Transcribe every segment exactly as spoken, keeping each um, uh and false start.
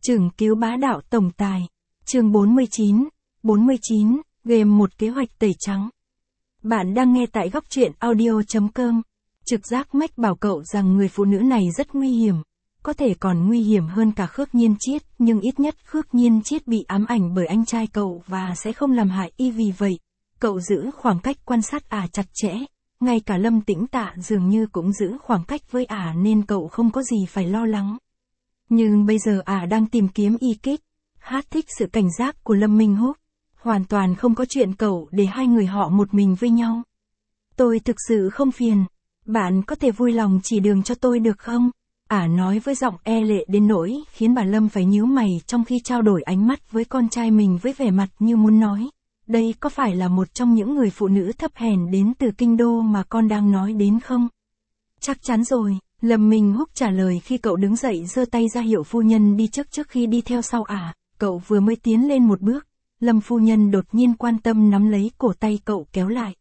Chừng cứu bá đạo tổng tài. Chương bốn mươi chín. bốn mươi chín, game một kế hoạch tẩy trắng. Bạn đang nghe tại góc truyện audio chấm com. Trực giác mách bảo cậu rằng người phụ nữ này rất nguy hiểm. Có thể còn nguy hiểm hơn cả Khước Nhiên Chiết, nhưng ít nhất Khước Nhiên Chiết bị ám ảnh bởi anh trai cậu và sẽ không làm hại y vì vậy. Cậu giữ khoảng cách quan sát ả chặt chẽ. Ngay cả Lâm Tĩnh Tạ dường như cũng giữ khoảng cách với ả nên cậu không có gì phải lo lắng. Nhưng bây giờ ả đang tìm kiếm y kích. Hát thích sự cảnh giác của Lâm Minh Húc. Hoàn toàn không có chuyện cậu để hai người họ một mình với nhau. Tôi thực sự không phiền. Bạn có thể vui lòng chỉ đường cho tôi được không? Ả nói với giọng e lệ đến nỗi khiến bà Lâm phải nhíu mày trong khi trao đổi ánh mắt với con trai mình với vẻ mặt như muốn nói. Đây có phải là một trong những người phụ nữ thấp hèn đến từ kinh đô mà con đang nói đến không? Chắc chắn rồi, Lâm Minh Húc trả lời khi cậu đứng dậy giơ tay ra hiệu phu nhân đi trước trước khi đi theo sau ả. Cậu vừa mới tiến lên một bước, Lâm phu nhân đột nhiên quan tâm nắm lấy cổ tay cậu kéo lại.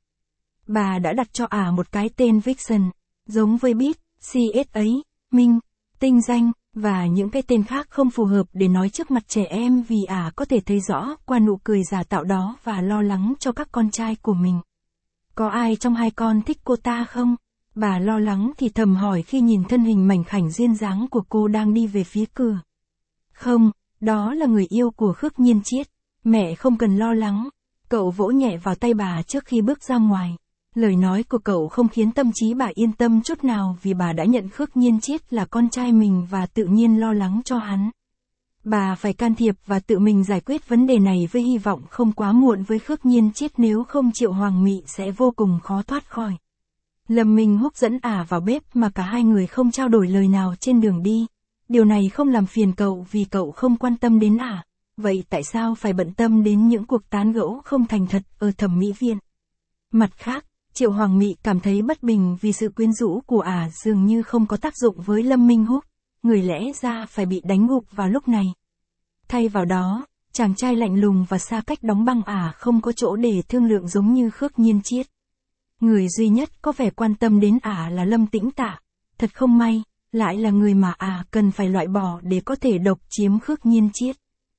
Bà đã đặt cho ả một cái tên Vixen, giống với Beat, xê ét ấy, Minh, tinh danh, và những cái tên khác không phù hợp để nói trước mặt trẻ em vì ả có thể thấy rõ qua nụ cười giả tạo đó và lo lắng cho các con trai của mình. Có ai trong hai con thích cô ta không? Bà lo lắng thì thầm hỏi khi nhìn thân hình mảnh khảnh duyên dáng của cô đang đi về phía cửa. Không, đó là người yêu của Khước Nhiên Chiết. Mẹ không cần lo lắng. Cậu vỗ nhẹ vào tay bà trước khi bước ra ngoài. Lời nói của cậu không khiến tâm trí bà yên tâm chút nào vì bà đã nhận Khước Nhiên Chiết là con trai mình và tự nhiên lo lắng cho hắn. Bà phải can thiệp và tự mình giải quyết vấn đề này với hy vọng không quá muộn với Khước Nhiên Chiết, nếu không Triệu Hoàng Mị sẽ vô cùng khó thoát khỏi. Lâm Minh Húc dẫn ả vào bếp mà cả hai người không trao đổi lời nào trên đường đi. Điều này không làm phiền cậu vì cậu không quan tâm đến ả. Vậy tại sao phải bận tâm đến những cuộc tán gẫu không thành thật ở thẩm mỹ viện? Mặt khác, Triệu Hoàng Mị cảm thấy bất bình vì sự quyến rũ của ả dường như không có tác dụng với Lâm Minh Húc, người lẽ ra phải bị đánh gục vào lúc này. Thay vào đó, chàng trai lạnh lùng và xa cách đóng băng ả không có chỗ để thương lượng giống như Khước Nhiên Chiết. Người duy nhất có vẻ quan tâm đến ả là Lâm Tĩnh Tạ. Thật không may, lại là người mà ả cần phải loại bỏ để có thể độc chiếm Khước Nhiên Chiết.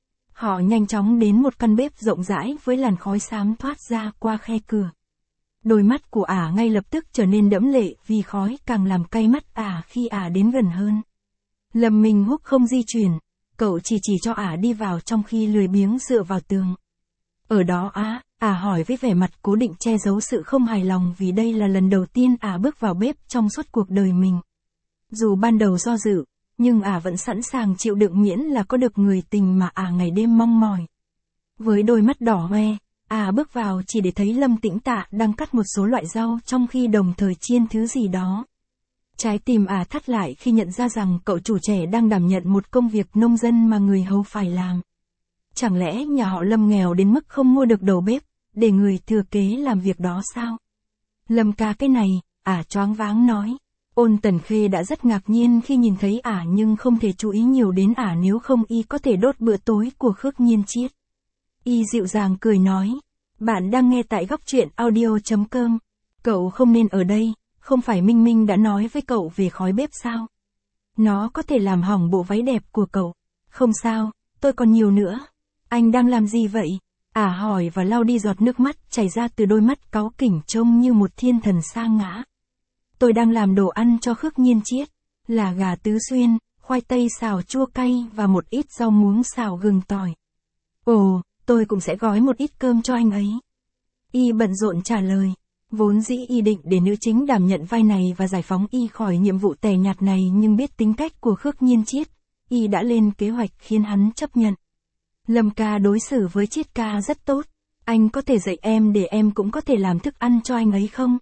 Họ nhanh chóng đến một căn bếp rộng rãi với làn khói xám thoát ra qua khe cửa. Đôi mắt của ả ngay lập tức trở nên đẫm lệ vì khói càng làm cay mắt ả khi ả đến gần hơn. Lâm Minh Húc không di chuyển, cậu chỉ chỉ cho ả đi vào trong khi lười biếng dựa vào tường. Ở đó á, ả hỏi với vẻ mặt cố định che giấu sự không hài lòng vì đây là lần đầu tiên ả bước vào bếp trong suốt cuộc đời mình. Dù ban đầu do dự, nhưng ả vẫn sẵn sàng chịu đựng miễn là có được người tình mà ả ngày đêm mong mỏi. Với đôi mắt đỏ hoe, ả bước vào chỉ để thấy Lâm Tĩnh Tạ đang cắt một số loại rau trong khi đồng thời chiên thứ gì đó. Trái tim ả thắt lại khi nhận ra rằng cậu chủ trẻ đang đảm nhận một công việc nông dân mà người hầu phải làm. Chẳng lẽ nhà họ Lâm nghèo đến mức không mua được đầu bếp, để người thừa kế làm việc đó sao? Lâm ca cái này, ả choáng váng nói. Ôn Tần Khê đã rất ngạc nhiên khi nhìn thấy ả nhưng không thể chú ý nhiều đến ả nếu không y có thể đốt bữa tối của Khước Nhiên Chiết. Y dịu dàng cười nói, bạn đang nghe tại góc truyện audio chấm com. Cậu không nên ở đây, không phải Minh Minh đã nói với cậu về khói bếp sao? Nó có thể làm hỏng bộ váy đẹp của cậu. Không sao, tôi còn nhiều nữa. Anh đang làm gì vậy? Ả hỏi và lau đi giọt nước mắt chảy ra từ đôi mắt cáu kỉnh trông như một thiên thần sa ngã. Tôi đang làm đồ ăn cho Khước Nhiên Chiết, là gà tứ xuyên, khoai tây xào chua cay và một ít rau muống xào gừng tỏi. Ồ, tôi cũng sẽ gói một ít cơm cho anh ấy. Y bận rộn trả lời, vốn dĩ y định để nữ chính đảm nhận vai này và giải phóng y khỏi nhiệm vụ tẻ nhạt này nhưng biết tính cách của Khước Nhiên Chiết, y đã lên kế hoạch khiến hắn chấp nhận. Lâm ca đối xử với Chiết ca rất tốt, anh có thể dạy em để em cũng có thể làm thức ăn cho anh ấy không?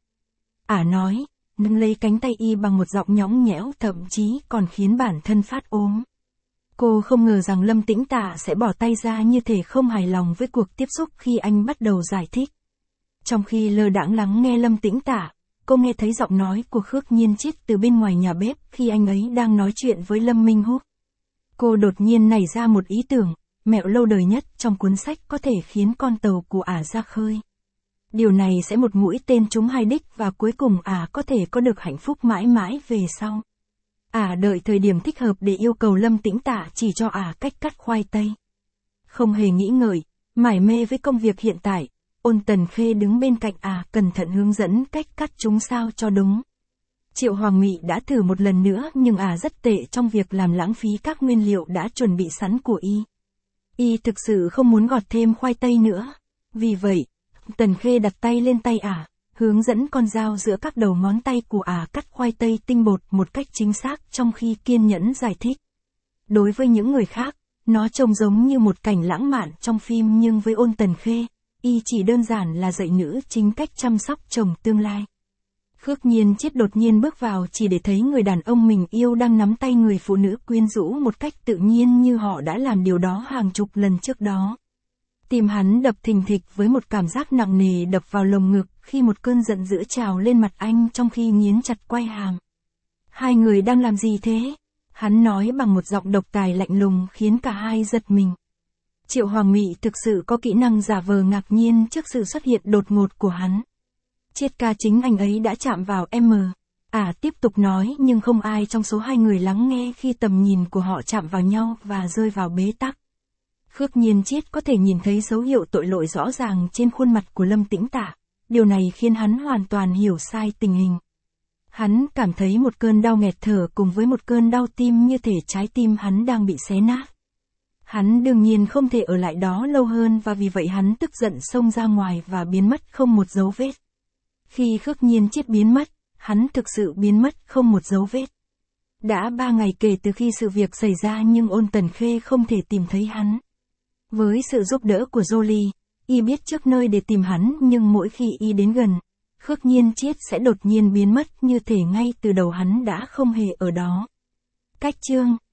Ả nói, nâng lấy cánh tay y bằng một giọng nhõng nhẽo thậm chí còn khiến bản thân phát ốm. Cô không ngờ rằng Lâm Tĩnh Tạ sẽ bỏ tay ra như thể không hài lòng với cuộc tiếp xúc khi anh bắt đầu giải thích. Trong khi lơ đãng lắng nghe Lâm Tĩnh Tạ, cô nghe thấy giọng nói của Khước Nhiên Chiết từ bên ngoài nhà bếp khi anh ấy đang nói chuyện với Lâm Minh Húc. Cô đột nhiên nảy ra một ý tưởng, mẹo lâu đời nhất trong cuốn sách có thể khiến con tàu của ả ra khơi. Điều này sẽ một mũi tên trúng hai đích và cuối cùng ả có thể có được hạnh phúc mãi mãi về sau. Ả đợi thời điểm thích hợp để yêu cầu Lâm Tĩnh Tạ chỉ cho Ả cách cắt khoai tây. Không hề nghĩ ngợi, mải mê với công việc hiện tại, Ôn Tần Khê đứng bên cạnh Ả cẩn thận hướng dẫn cách cắt chúng sao cho đúng. Triệu Hoàng Mị đã thử một lần nữa nhưng Ả rất tệ trong việc làm lãng phí các nguyên liệu đã chuẩn bị sẵn của y. Y thực sự không muốn gọt thêm khoai tây nữa. Vì vậy, Tần Khê đặt tay lên tay Ả, hướng dẫn con dao giữa các đầu ngón tay của Ả cắt khoai tây tinh bột một cách chính xác trong khi kiên nhẫn giải thích. Đối với những người khác, nó trông giống như một cảnh lãng mạn trong phim nhưng với Ôn Tần Khê, y chỉ đơn giản là dạy nữ chính cách chăm sóc chồng tương lai. Khước Nhiên Chiết đột nhiên bước vào chỉ để thấy người đàn ông mình yêu đang nắm tay người phụ nữ quyến rũ một cách tự nhiên như họ đã làm điều đó hàng chục lần trước đó. Tim hắn đập thình thịch với một cảm giác nặng nề đập vào lồng ngực khi một cơn giận dữ trào lên mặt anh trong khi nghiến chặt quai hàm. Hai người đang làm gì thế? Hắn nói bằng một giọng độc tài lạnh lùng khiến cả hai giật mình. Triệu Hoàng Mị thực sự có kỹ năng giả vờ ngạc nhiên trước sự xuất hiện đột ngột của hắn. Chiết ca chính anh ấy đã chạm vào em. Ả tiếp tục nói nhưng không ai trong số hai người lắng nghe khi tầm nhìn của họ chạm vào nhau và rơi vào bế tắc. Khước Nhiên Chiết có thể nhìn thấy dấu hiệu tội lỗi rõ ràng trên khuôn mặt của Lâm Tĩnh Tạ. Điều này khiến hắn hoàn toàn hiểu sai tình hình. Hắn cảm thấy một cơn đau nghẹt thở cùng với một cơn đau tim như thể trái tim hắn đang bị xé nát. Hắn đương nhiên không thể ở lại đó lâu hơn và vì vậy hắn tức giận xông ra ngoài và biến mất không một dấu vết. Khi Khước Nhiên Chiết biến mất, hắn thực sự biến mất không một dấu vết. Đã ba ngày kể từ khi sự việc xảy ra nhưng Ôn Tần Khê không thể tìm thấy hắn. Với sự giúp đỡ của Jolie, y biết trước nơi để tìm hắn nhưng mỗi khi y đến gần, Khước Nhiên Chiết sẽ đột nhiên biến mất như thể ngay từ đầu hắn đã không hề ở đó. Cách chương